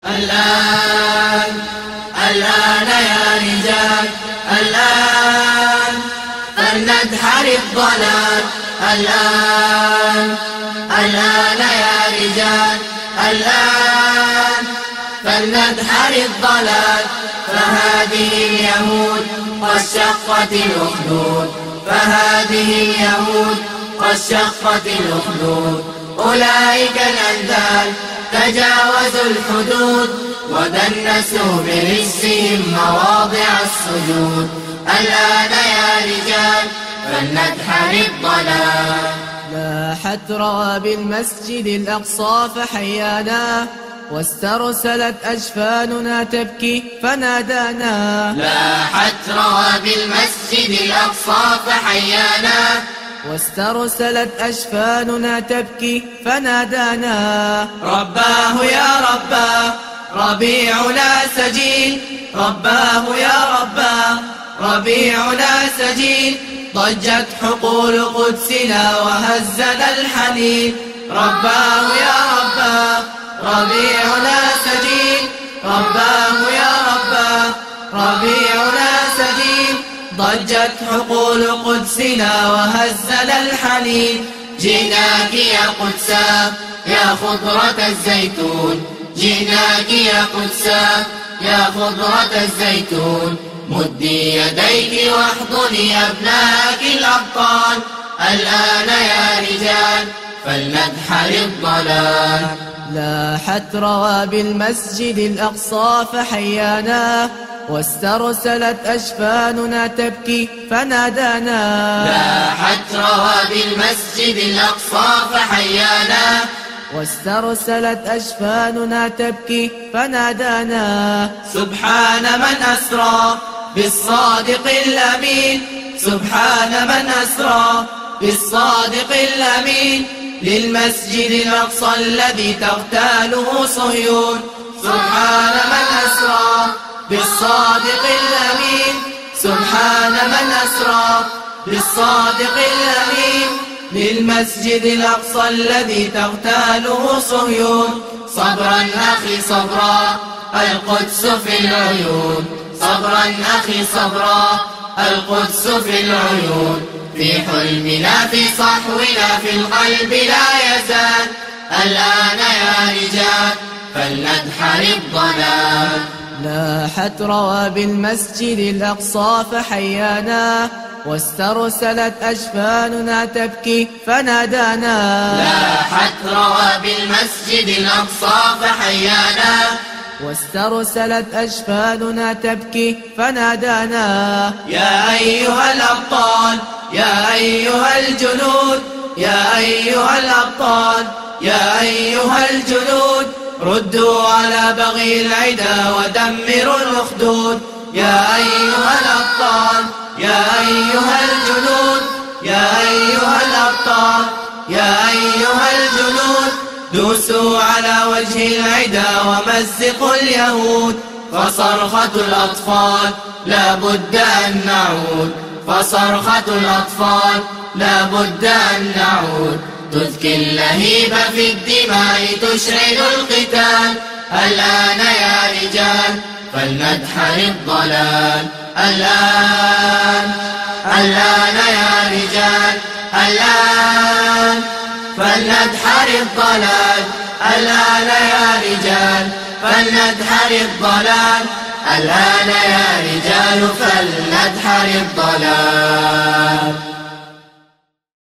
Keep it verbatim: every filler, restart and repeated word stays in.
الآن الآن يا رجال، الآن فلندحر الضلال. الآن الآن يا رجال، الآن فلندحر الضلال. فهذه اليهود قد شقت الأخدود، فهذه اليهود قد شقت الأخدود. أولئك الأنذال تجاوزوا الحدود، ودنسوا برجسهم مواضع السجود. الآن يا رجال فلندحر الضلال. لاحت رواب المسجد الأقصى فحيانا، واسترسلت أجفاننا تبكي فنادانا. لاحت رواب المسجد الأقصى فحيانا، واسترسلت أجفاننا تبكي فنادانا. رباه يا رباه ربيعنا سجين، رباه يا رباه ربيعنا سجين. ضجت حقول قدسنا وهزنا الحنين. رباه يا رباه ربيعنا سجين، رباه يا رباه ربيعنا سجين. ضجت حقول قدسنا وهزنا الحنين. جئناك يا قدسا يا خضرة الزيتون، جئناك يا قدسا يا خضرة الزيتون. مدي يديك واحضني أبناءك الأبطال. الآن يا رجال فلندحر الضلال. لاحت رواب المسجد الأقصى فحيانا، واسترسلت أجفاننا تبكي فنادانا. لاحت رواب المسجد الأقصى فحيانا، واسترسلت أجفاننا تبكي فنادانا. سبحان من أسرى بالصادق الأمين، سبحان من أسرى بالصادق الأمين. للمسجد الأقصى الذي تغتاله صهيون. سبحان من أسرى بالصادق الأمين، سبحان من أسرى بالصادق الأمين. للمسجد الأقصى الذي تغتاله صهيون. صبرا أخي صبرا القدس في العيون، صبرا أخي صبرا القدس في العيون. في حلمنا في صحونا في القلب لا يزال. الآن يا رجال فلندحر الضلال. لاحت رواب المسجد الأقصى فحيانا، واسترسلت أجفاننا تبكي فنادانا. لاحت رواب المسجد الأقصى فحيانا، واسترسلت أجفاننا تبكي فنادانا. يا أيها الأبطال يا أيها الجنود، يا أيها الأبطال يا أيها الجنود. ردوا على بغي العدا ودمروا الأخدود. يا أيها الأبطال يا أيها الجنود، يا أيها الأبطال يا أيها الجنود. دوسوا على وجه العدا ومزقوا اليهود. فصرخة الأطفال لا بد أن نعود، فصرخة الأطفال لا بد أن نعود. تذكي اللهيب في الدماء تشعل القتال. الآن يا رجال فلندحر الضلال. الآن الآن يا رجال، الآن فلندحر الضلال. الآن يا رجال فلندحر الضلال. الآن يا رجال فلندحر الضلال.